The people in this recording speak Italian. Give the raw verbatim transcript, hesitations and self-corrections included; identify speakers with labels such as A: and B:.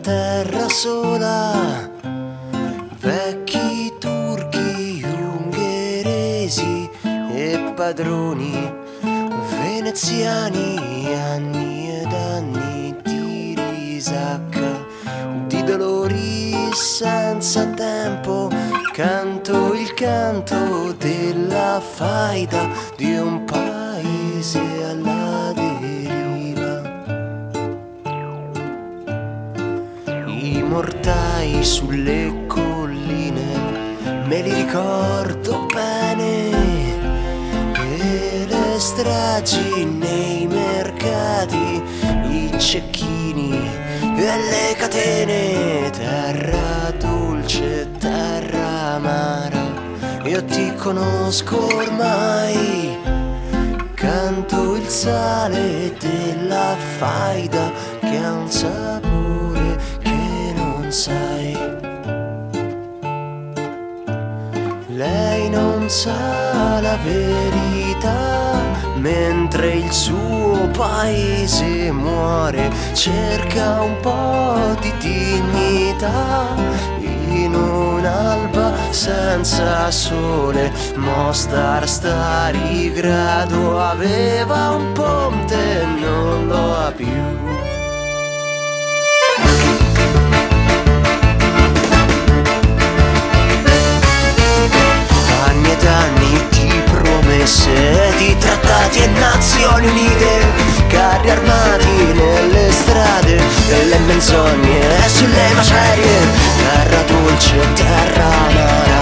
A: terra sola, vecchi turchi, ungheresi e padroni veneziani, anni ed anni di risacca, di dolori senza tempo. Canto il canto della faida di un paese alla deriva. I mortai sulle colline me li ricordo bene, e le stragi nei mercati, i cecchini e le catene. Terra dolce, terra amara, io ti conosco ormai. Canto il sale della faida che ha un sapore che non sai. Lei non sa la verità, mentre il suo paese muore. Cerca un po' di dignità in un'alba senza sole. Mostar Starigrado aveva un ponte e non lo ha più. Anni ed anni di promesse, di trattati e Nazioni Unite, carri armati nelle strade e le menzogne sulle macerie. Terra dolce, terra amara,